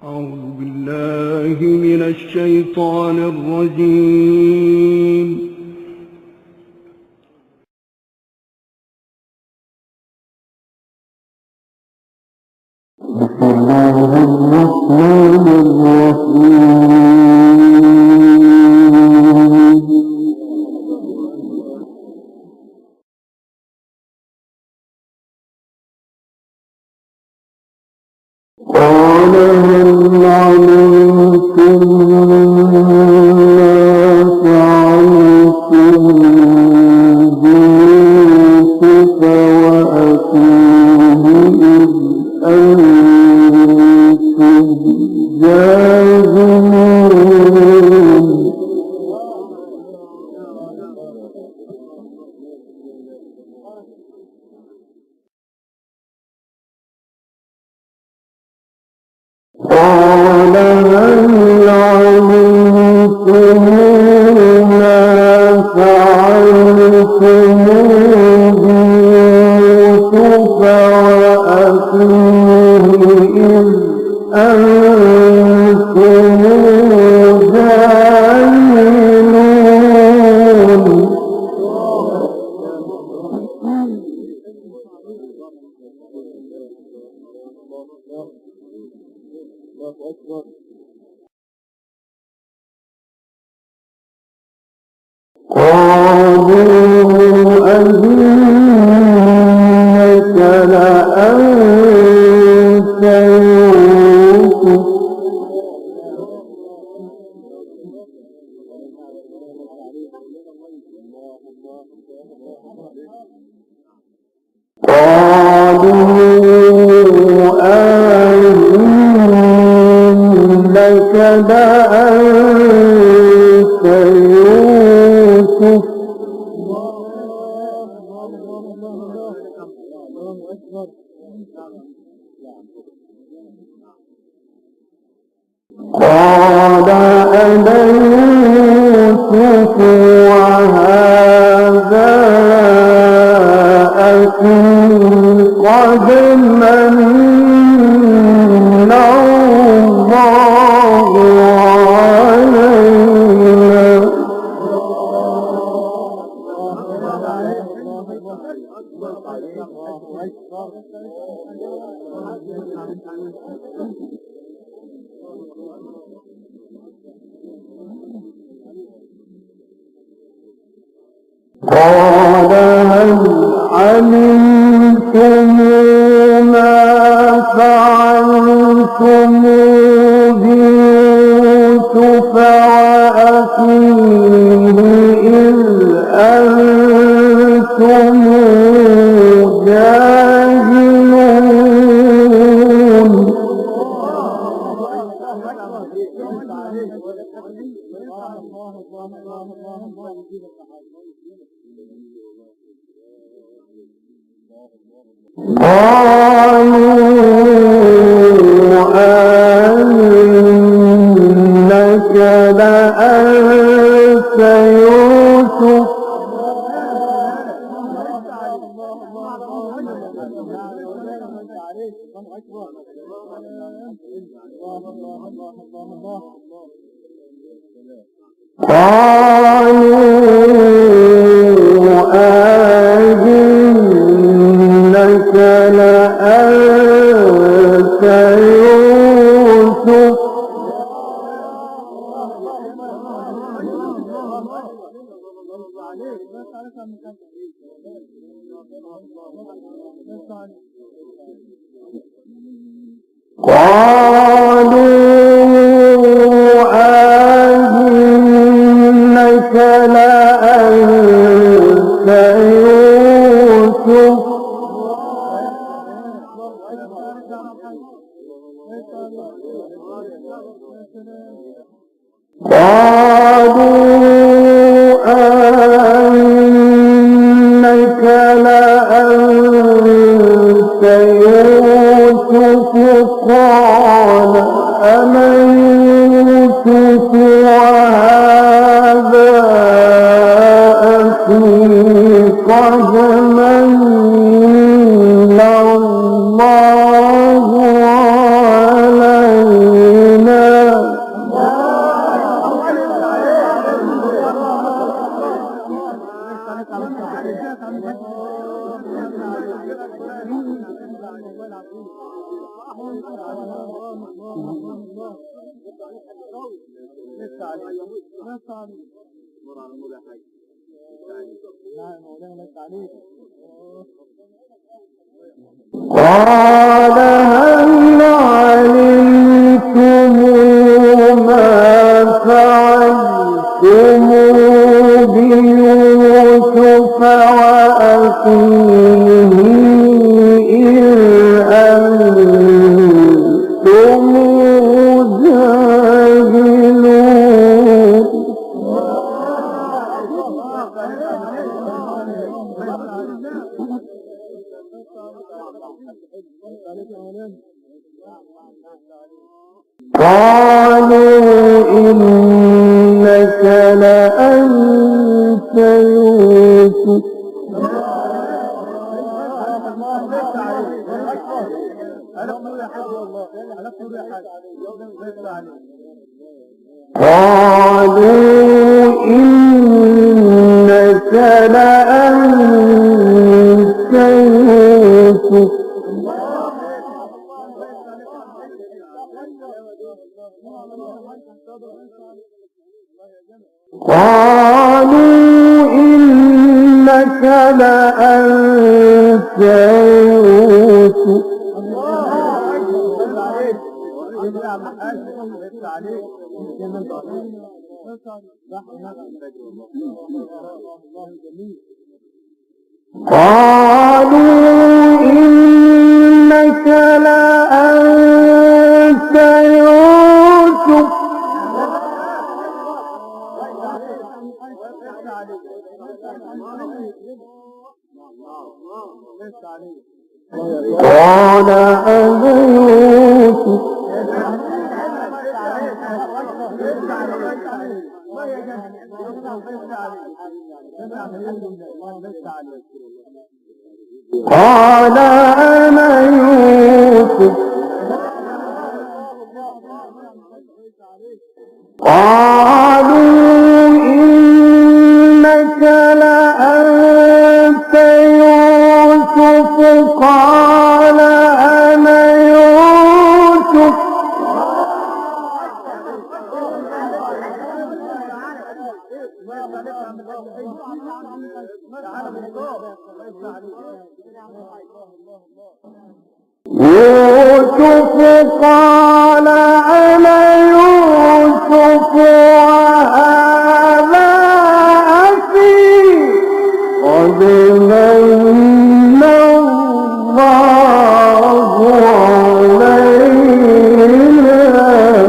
أعوذ بالله من الشيطان الرجيم. بسم الله الرحمن الرحيم. قال هل علمتم ما فعلتم بيوسف وأخيه إذ أنتم جاهلون. قال هل علمتم ما فعلتم بيوسف وأخيه إذ أنتم جاهلون. قالوا أئنك لأنت يوسف قال أنا يوسف وهذا أخي قد من الله علينا. قال هل علمتم ما فعلتم بيوسف وأخيه إذ أنتم جاهلون. قالوا أئنك لأنت يوسف قال أنا يوسف وهذا أخي قد من الله علينا. قال هل علمتم ما فعلتم بيوسف وأخيه إذ أنتم جاهلون قالوا إنك لأنت يوسف قالوا إنك لأنت يوسف قالوا إنك لأنت يوسف قالوا إنك لأنت يوسف قال أنا يوسف قال أنا يوسف قالوا إنك لأنت يوسف قال أنا يوسف يوسف قال أنا يوسف وهذا أخي قد من الله علينا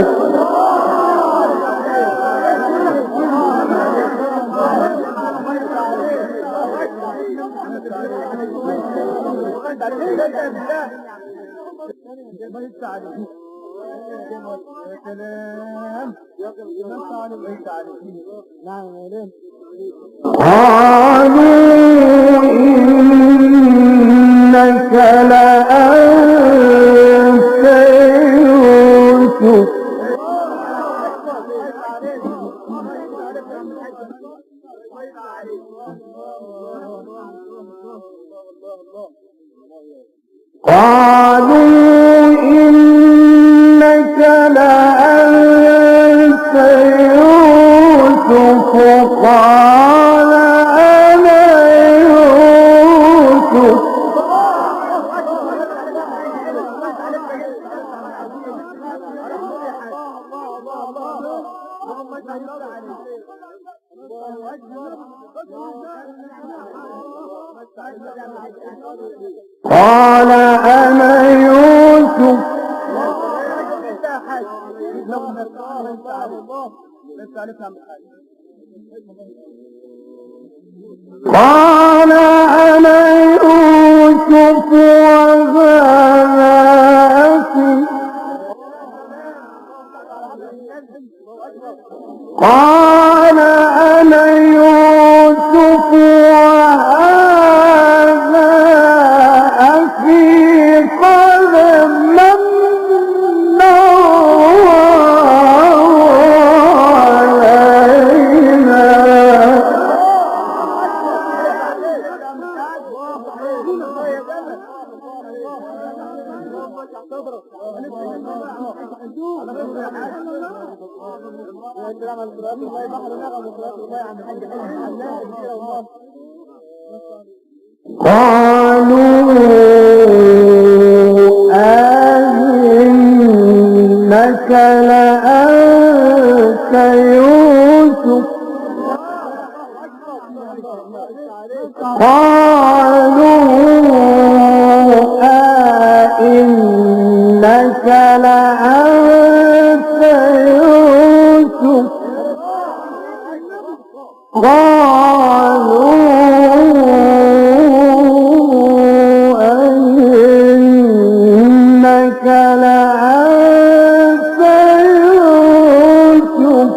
قالوا إنك لأنت يوسف قالوا إنك لأنت يوسف قال أنا يوسف قال أنا يوسف قال أنا يوسف وهذا أخي قال أنا يوسف وهذا أخي قد من علينا قالوا أئنك لأنت يوسف قالوا أئنك لأنت يوسف قالوا أئنك لأنت يوسف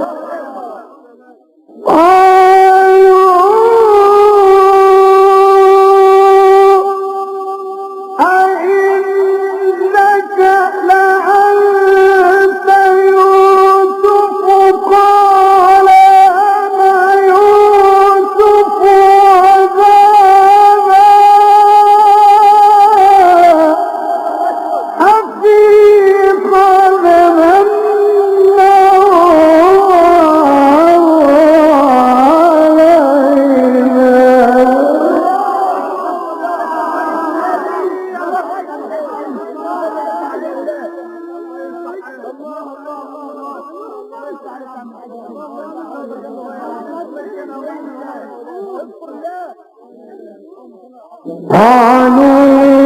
قالوا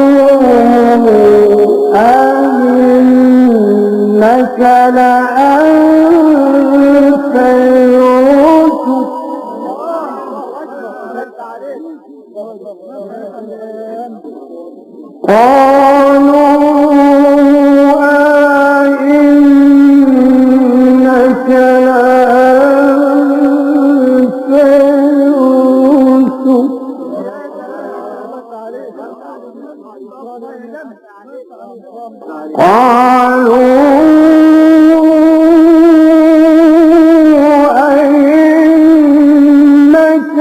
أئنك لأنت يوسف قالوا أئنك لأنت يوسف قالوا أئنك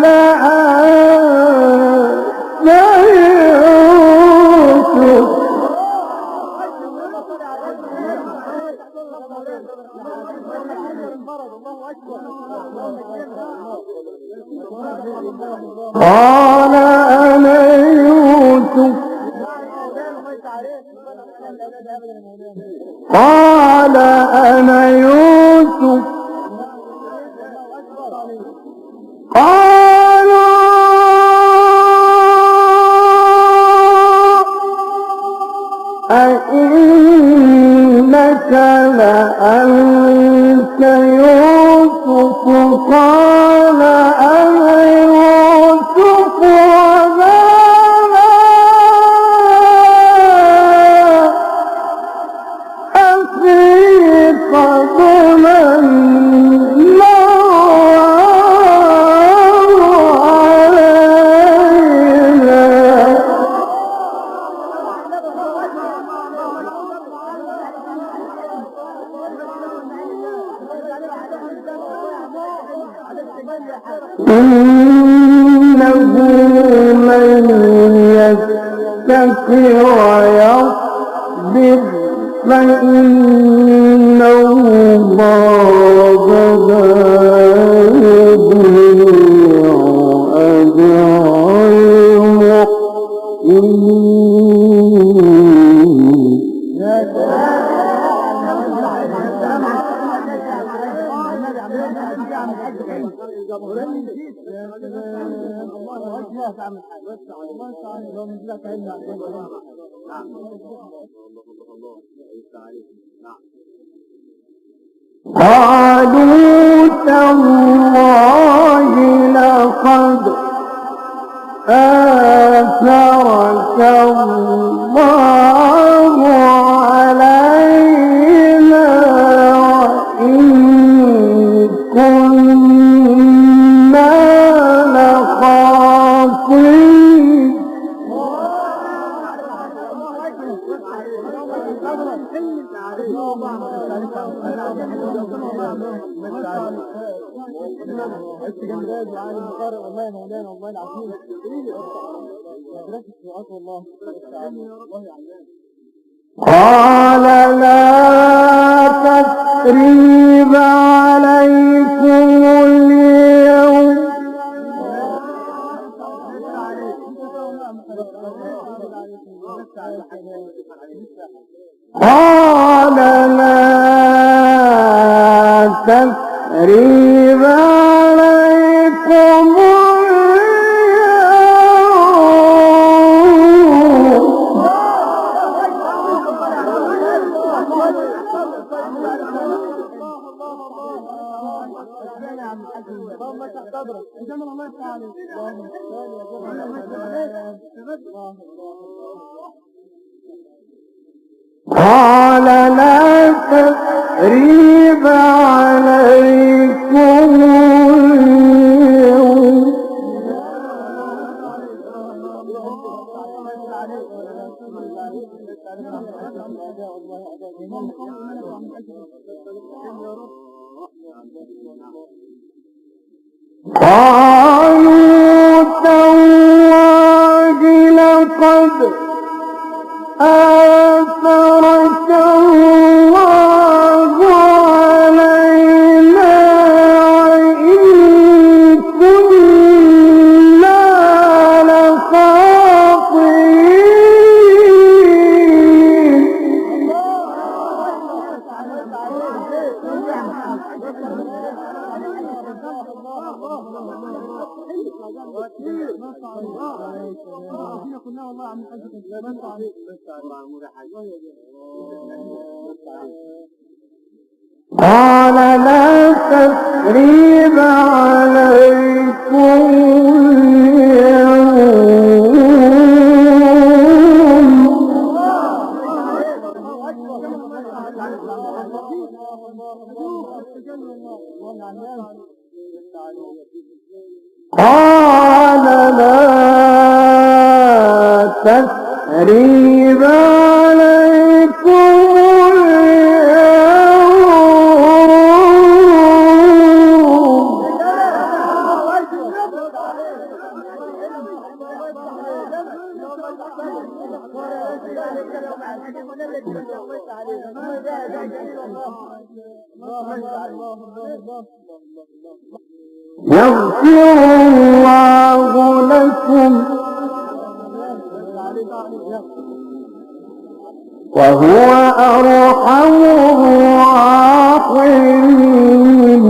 لأنت يوسف قال أنا يوسف قال أنا يوسف قالوا أئنك لأنت يوسف قال أنا يوسف إنه من يتق ويصبر فإن الله لا يضيع أجر المحسنين. قالوا تالله لقد آثرك الله علينا وإن كنا لخاطئين. قال لا لا تثريب عليكم قال لا تثريب عليكم اليوم قالوا تالله لقد آثرك الله علينا وإن كنا لخاطئين قال لا تثريب عليكم قال لا تثريب عليكم يغفر الله لكم وهو أرحم الراحمين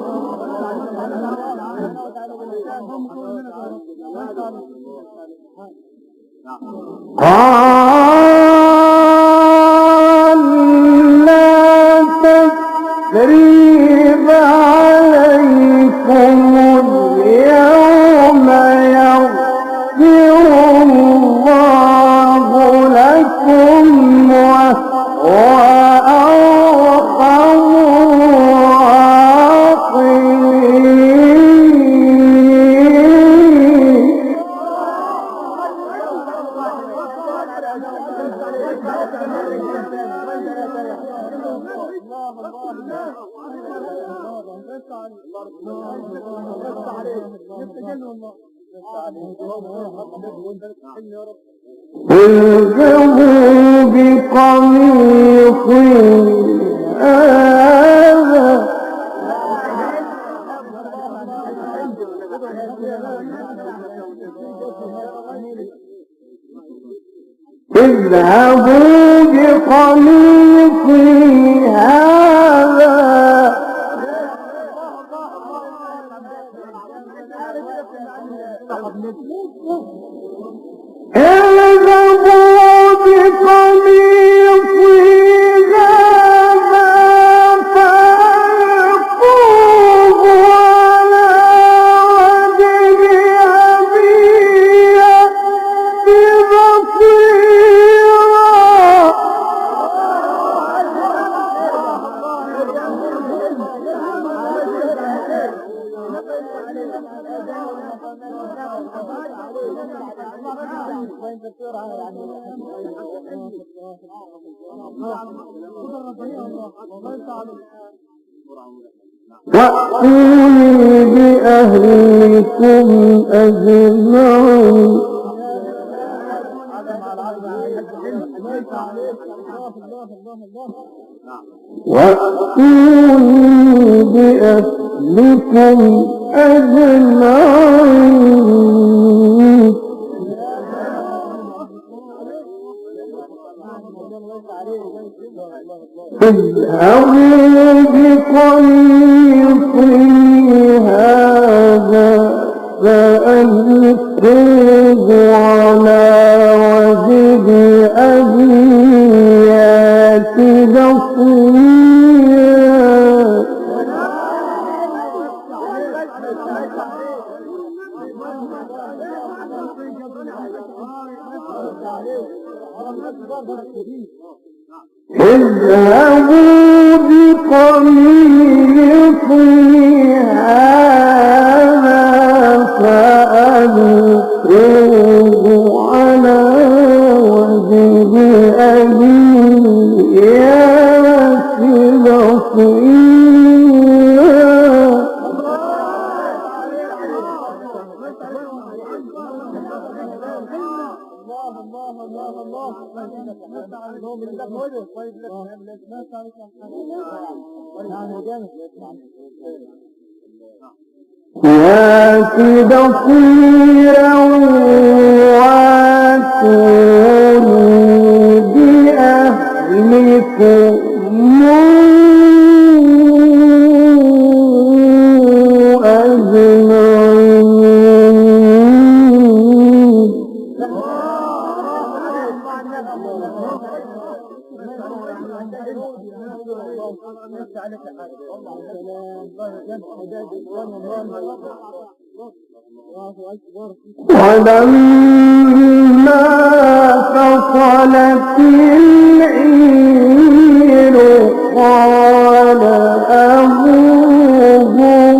قال لا تثريب عليكم اليوم يغفر الله لكم وهو أرحم اذهبوا بقميصي هذا اذهبوا بقميصي هذا اذهبوا بقميصي هذا فألقوه على وجه أبي يأت بصيرا وأتوني بأهلكم أجمعين وأتوني بأهلكم أجمعين اذهبوا بقميصي هذا فألقوه على وجه أبي يأت بصيرا. اذهبوا بقميصي هذا فألقوه على وجه أبي يأت بصيرا. يأت بصيرا واتوني بأهلكم ولما فصلت العير قال أبوهم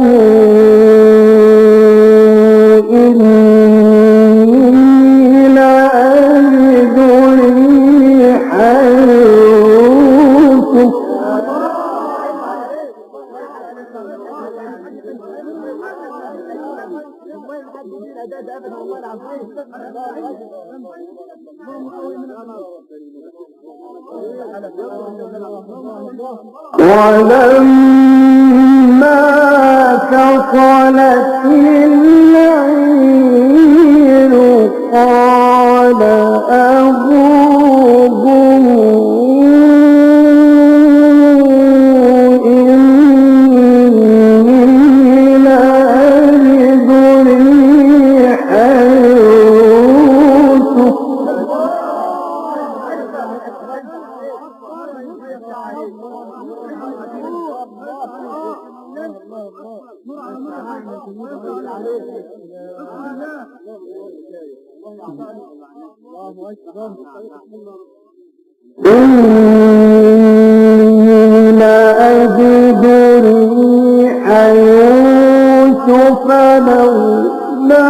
إني لأجد ريح يوسف ولما فصلت العير قال أبوهم إني لأجد ريح يوسف إني لأجد ريح يوسف لولا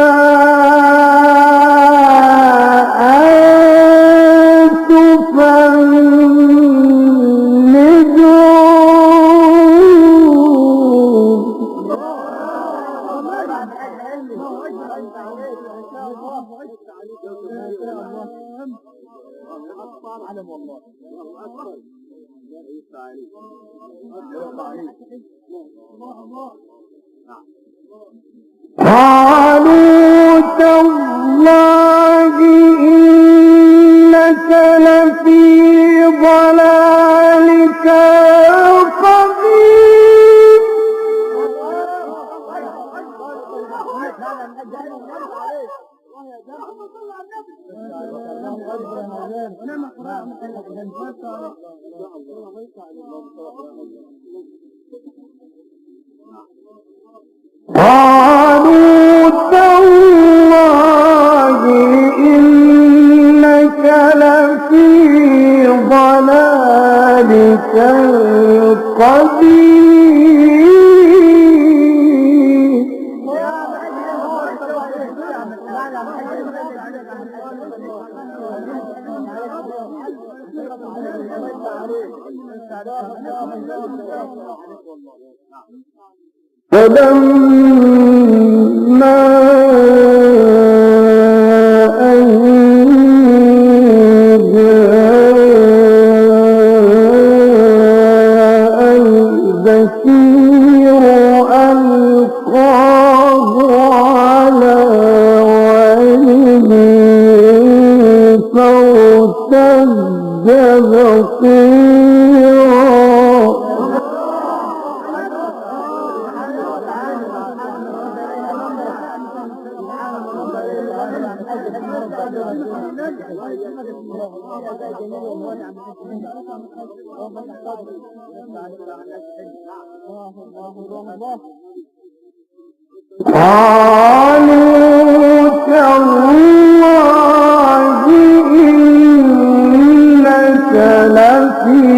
أن قالوا تالله إنك لفي ضلالك القديم. قالوا تالله إنك لفي ضلالك القديم. فلما أن جاء البشير ألقاه على وجهه فارتد بصيرا قالوا تالله إنك لفي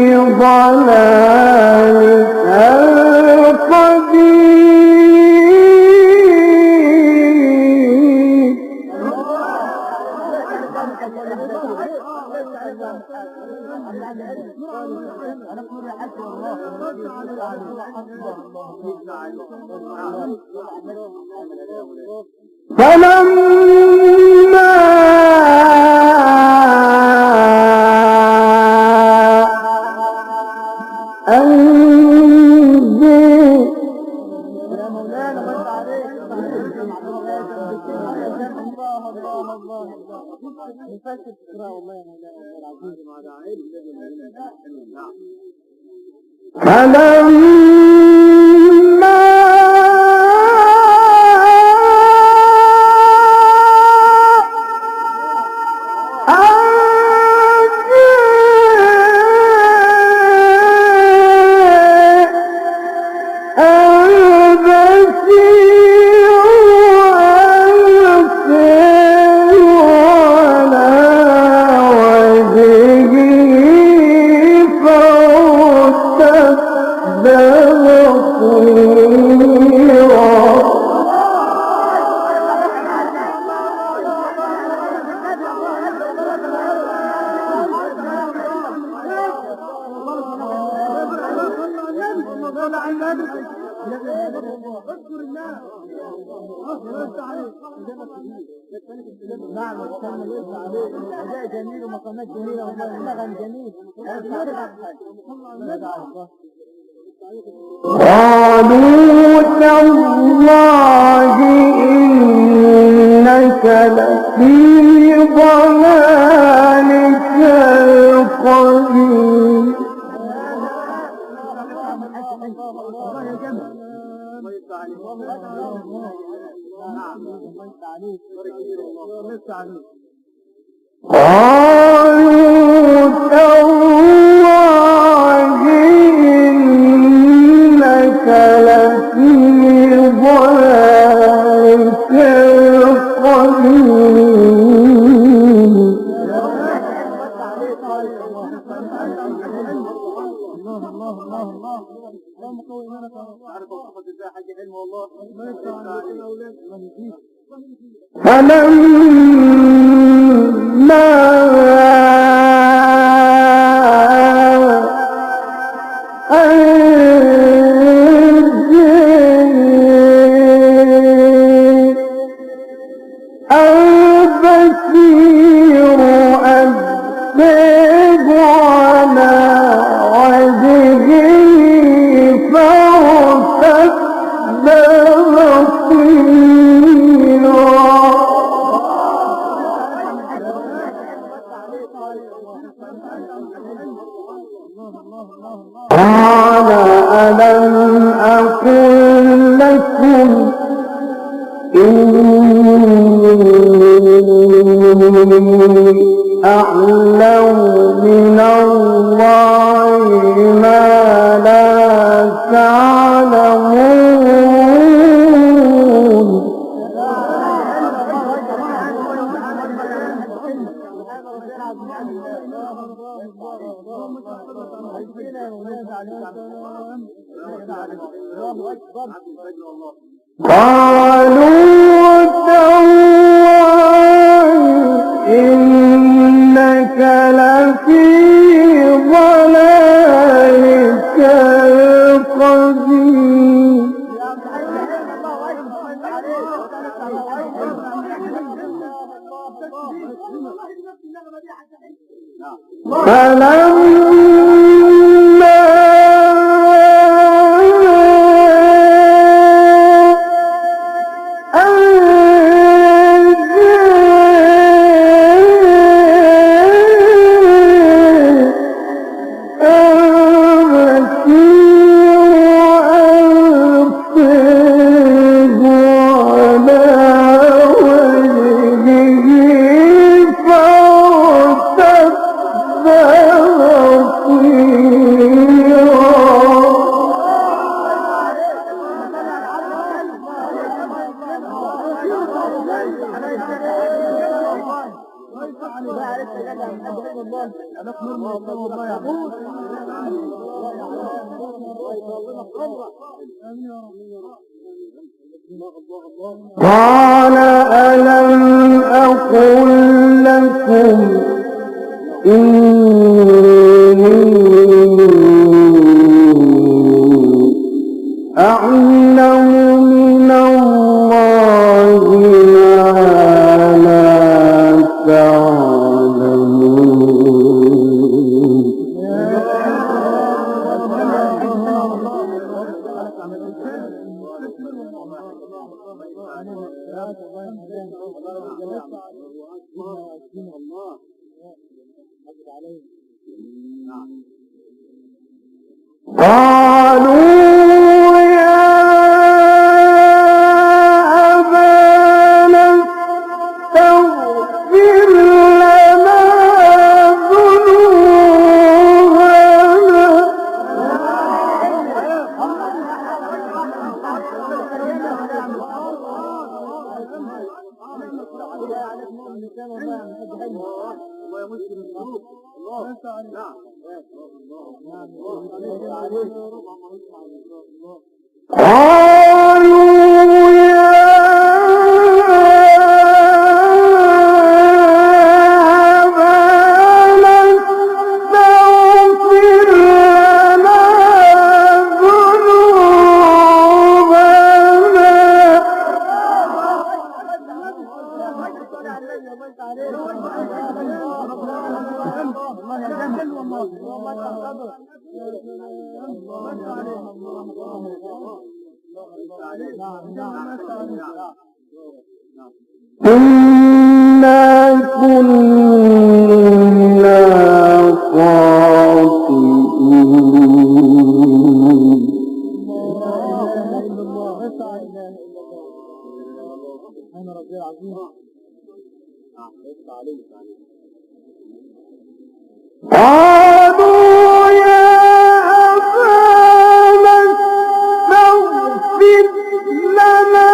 ضلالك القديم فلما أن جميل ومقامات جميلة ونغم جميل. قالوا تالله إنك لفي ضلالك القديم قالوا تالله إنك لفي ضلالك القديم فلما البصير أذب على وجهه فارتد بصيرا قال ألم أقل لكم إني أعلم من الله ما لا تعلمون قالوا تالله إنك لفي ضلالك القديم فلما قال ألم أقل لكم إني أعلم من الله ما لا تعلمون. قالوا يا أبانا استغفر لنا ذنوبنا قالوا يا أبانا استغفر لنا إنا كنا خاطئين. قالوا يا أبانا استغفر لنا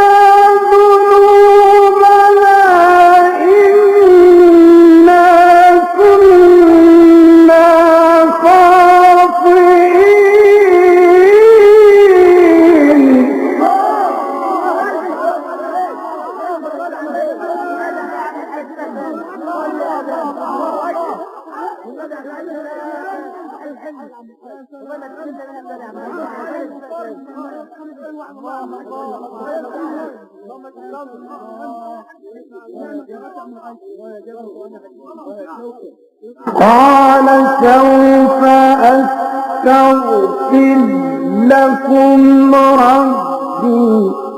ذنوبنا إنا كنا خاطئين. قال سوف أستغفر لكم ربي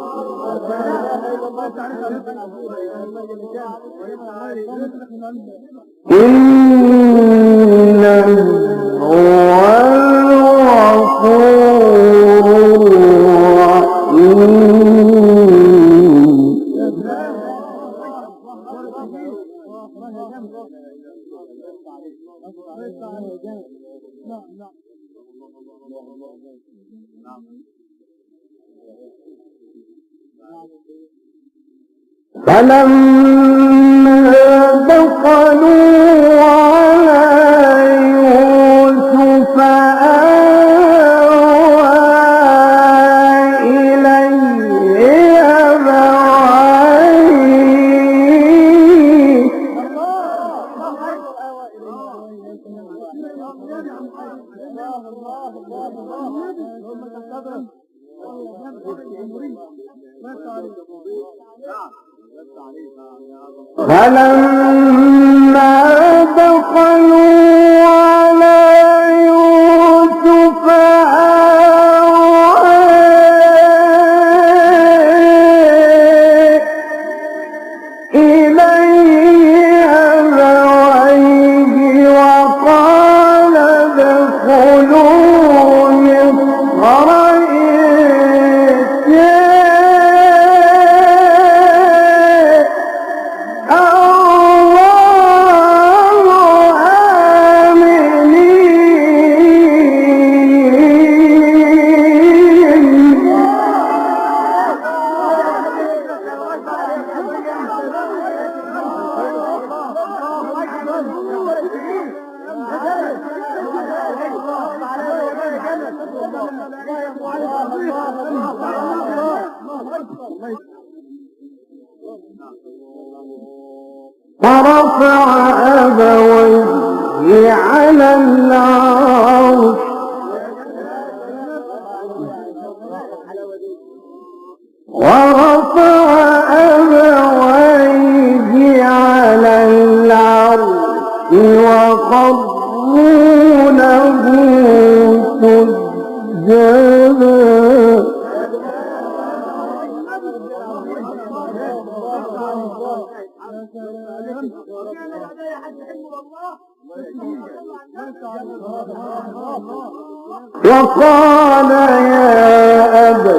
إنه هو الغفور الرحيم. فلما دخلوا على يوسف آوى إليه أبويه فلما دخلوا على يوسف آوى إليه أبويه وقال ادخلوا مصر الله آمين ورفع أبويه على العرش ورفع أبويه على العرش وخروا له سجدا وقال يا أبت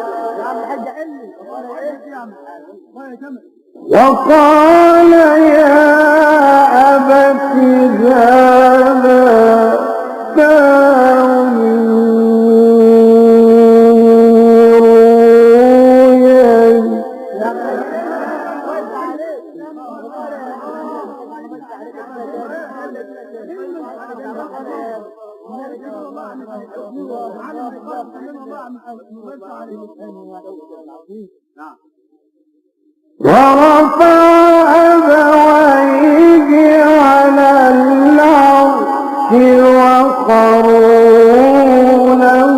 وقال يا أبت هذا ورفع أبويه على العرش وخروا له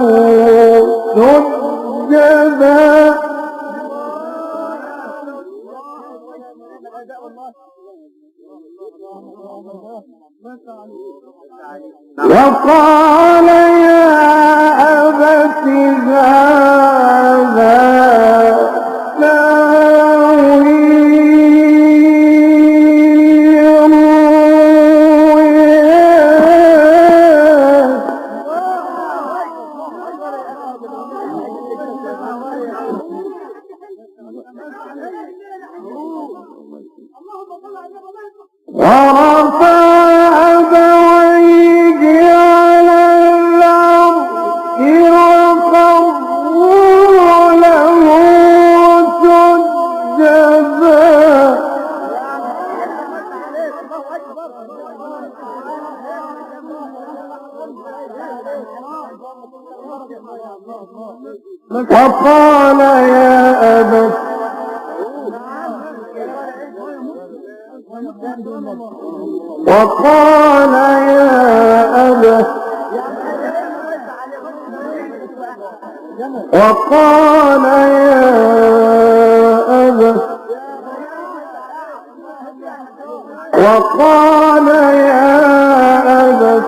سجدا وقال يا أبت هذا ورفع أبويه على العرش وخروا له سجدا وقال يا أبت وقال يا أبت وقال يا أبت وقال يا أبت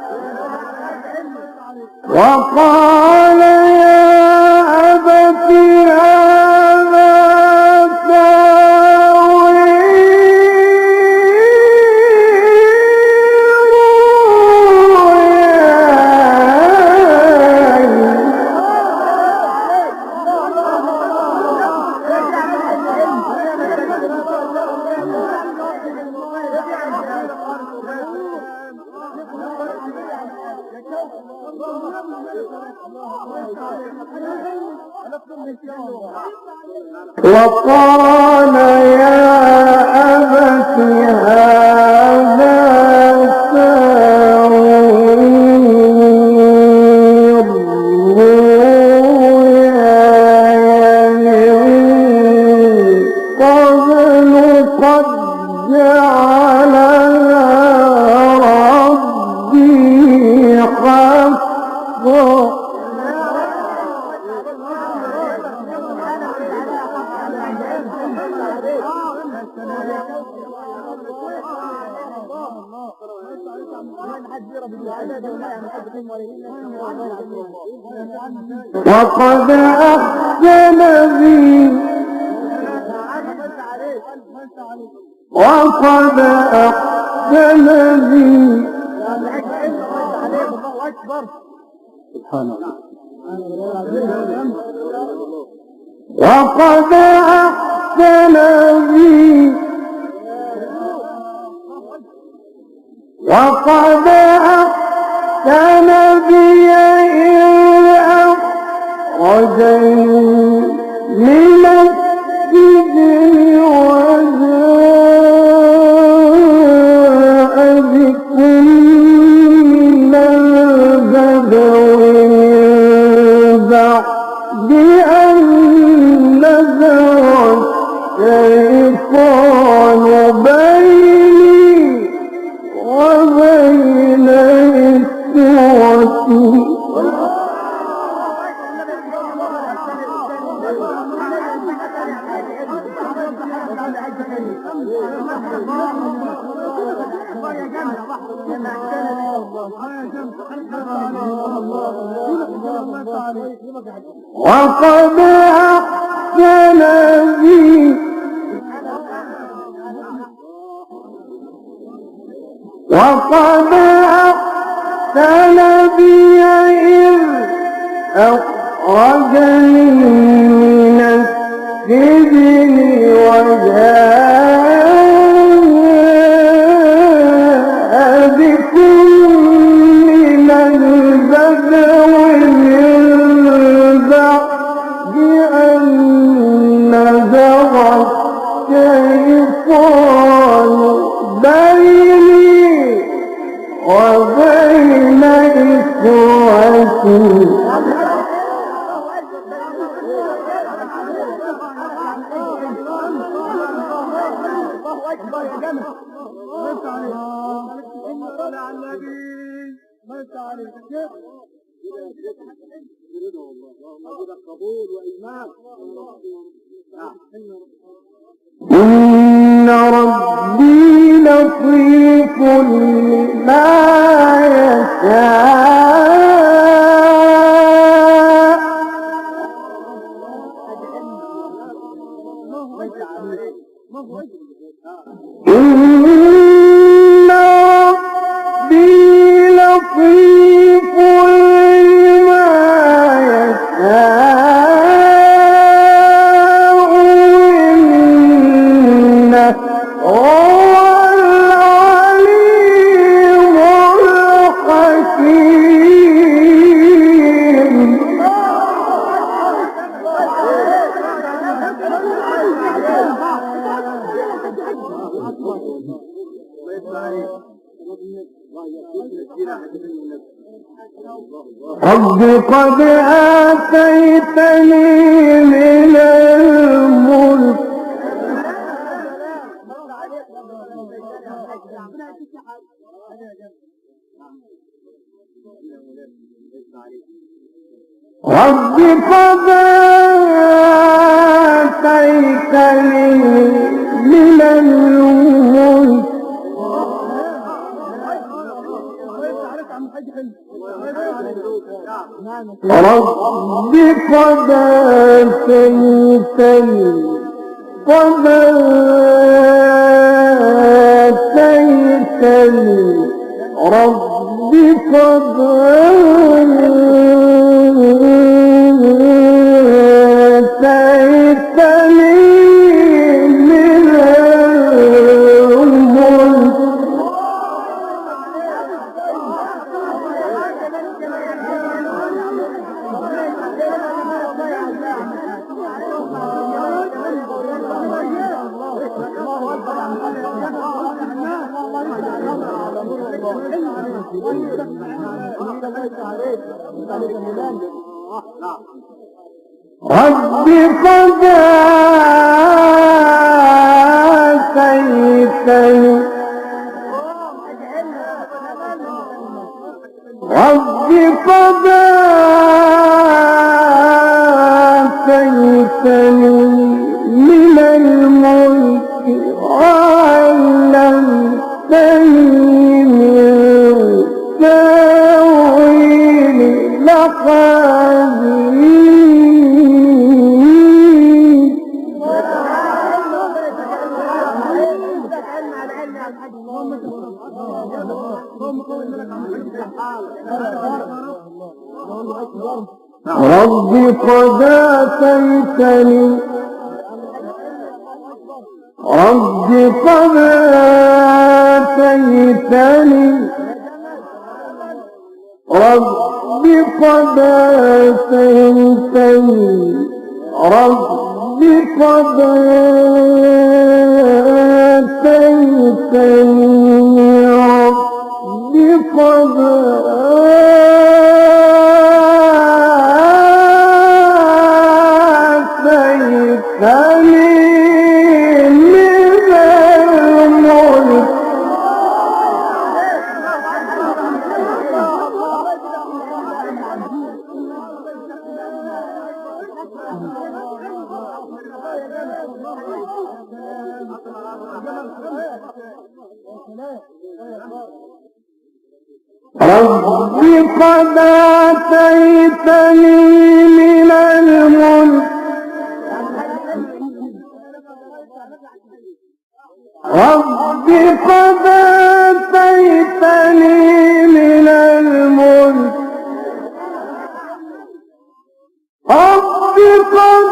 وقال يا أبت وقال يا أبت هذا تأويل رؤياي قبل قد جعلها ربي حقا وقد أحسن بي وقد أحسن بي سبحان الله وقد أحسن بي وقد أحسن بي إذ أخرجني من السجن وجاء بكم من البدو وقد أحسن بي وقد أحسن بي إذ أخرجني من السجن وجاء بكم من البدو من بعد أن نزغ الشيطان بيني وبين إخوتي إن ربي لطيف لما يشاء إن ربي لطيف لما يشاء إنه هو العليم الحكيم رب قد آتيتني من الملك رب قد آتيتني من الملك رب قد آتيتني رب قد آتيتني من الملك رب قد آتيتني رب قد آتيتني من الملك وعلمتني من تأويل الأحاديث رب قد آتيتني رب قد آتيتني رب قد آتيتني رب قد آتيتني رب قد آتيتني من الملك رب قد آتيتني من الملك رب قد آتيتني من الملك رب قد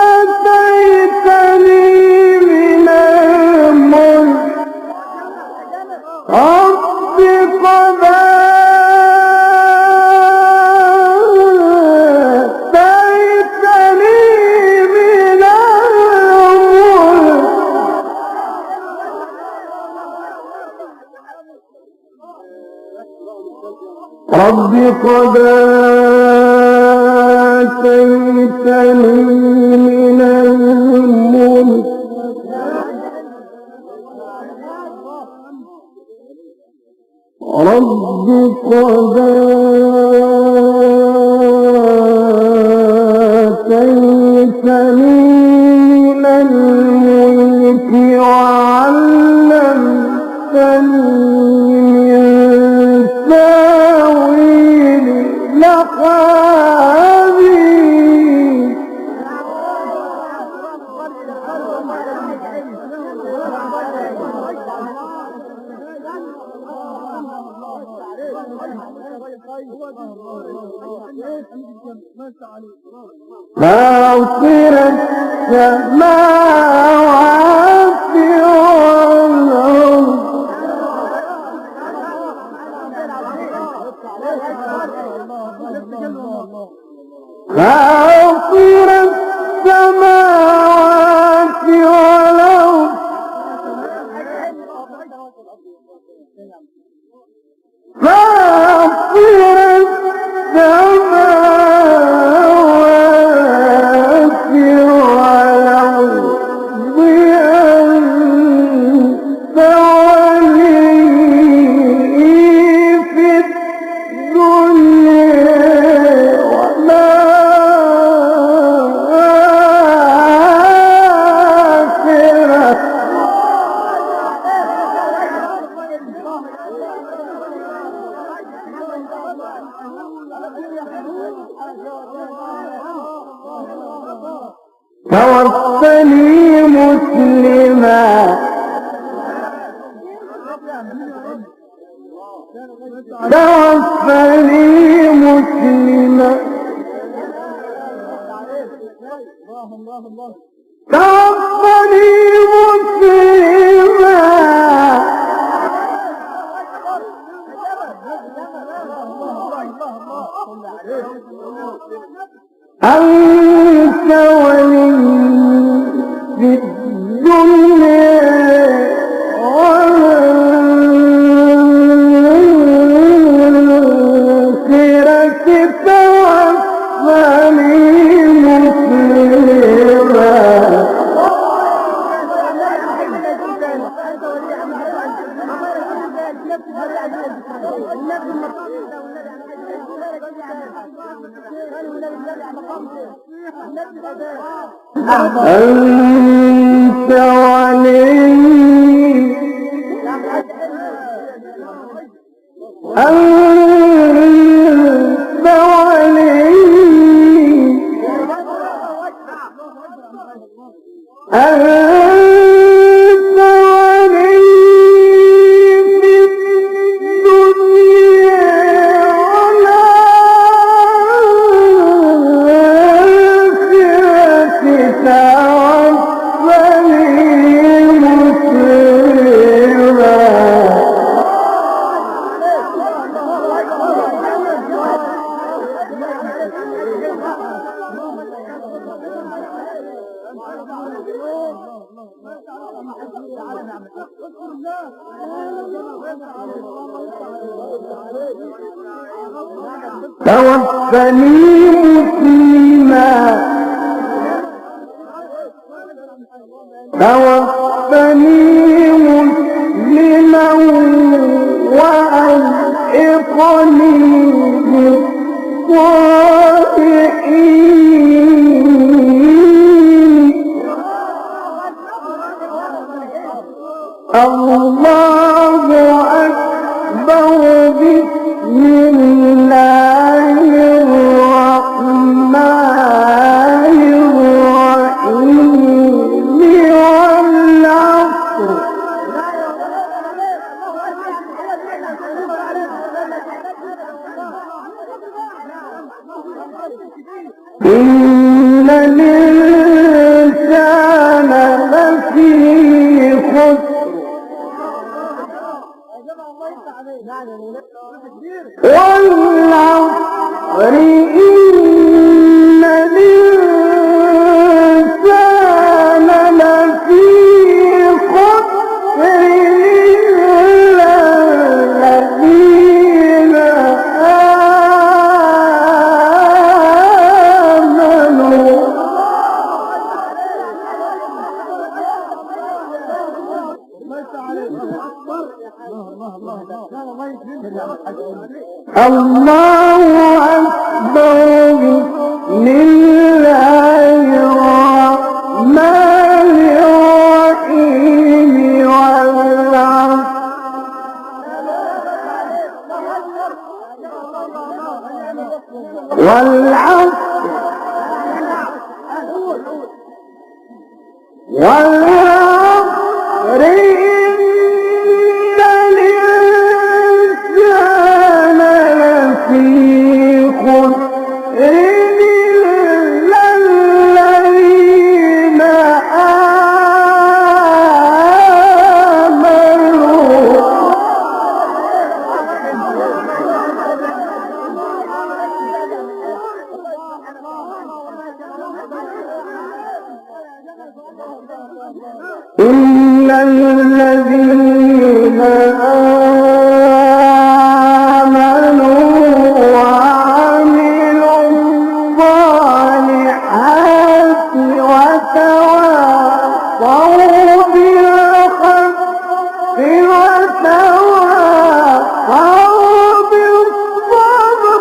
آتيتني من الملك رب قد رب قد آتيتني من الملك رب قد آتيتني من الملك وعلمتني فاطر السماوات والأرض فاطر السماوات والأرض فاطر السماوات والأرض أنت ولي في الدنيا والآخرة توفني مسلما توفني مسلما توفني مسلما أنت ولي في الدنيا والآخرة توفني مسلما أنت ولي أنت ولي أنت ولي في الدنيا والآخرة توفني مسلما توفني مسلما توفني مسلما وألحقني بالصالحين إن الإنسان لفي خسر والعصر إن الإنسان لفي خسر إلا الذين آمنوا الله أكبر بسم الله الرحمن الرحيم والعصر إن الإنسان لفي خسر إلا الذين آمنوا إن الذين آمنوا وعملوا الصالحات وتواصوا بالحق وتواصوا بالصبر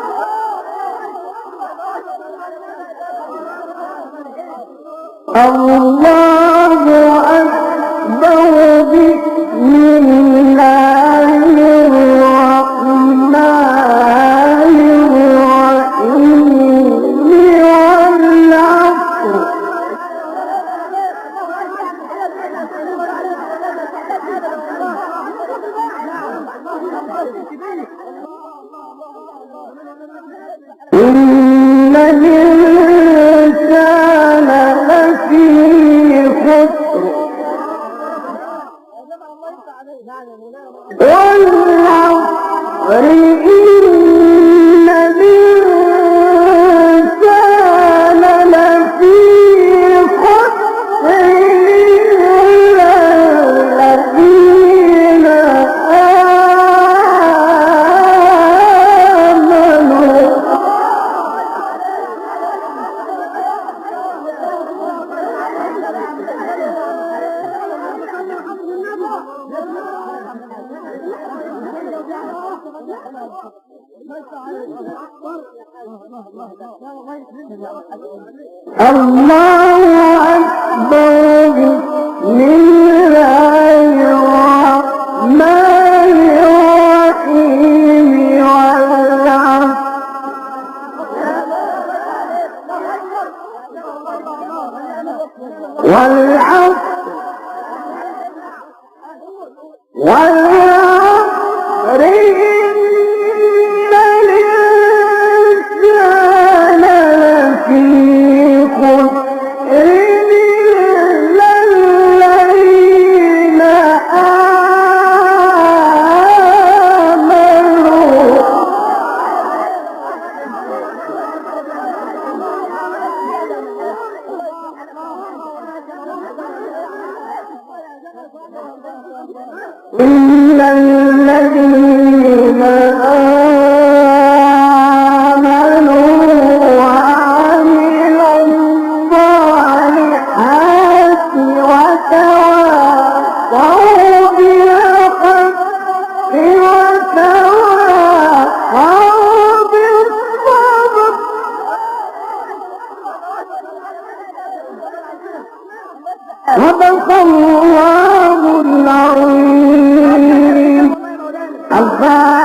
الله أكبر بسم الله الرحمن الرحيم والعصر إن الإنسان لفي خسر والعصر إن الإنسان لفي خسر إلا الذين آمنوا الله أكبر بسم الله الرحمن الرحيم والعصر إن الإنسان لفي خسر إلا الذين آمنوا إن الذين آمنوا وعملوا الصالحات وتواصوا بالحق وتواصوا بالصبر صدق الله العظيم.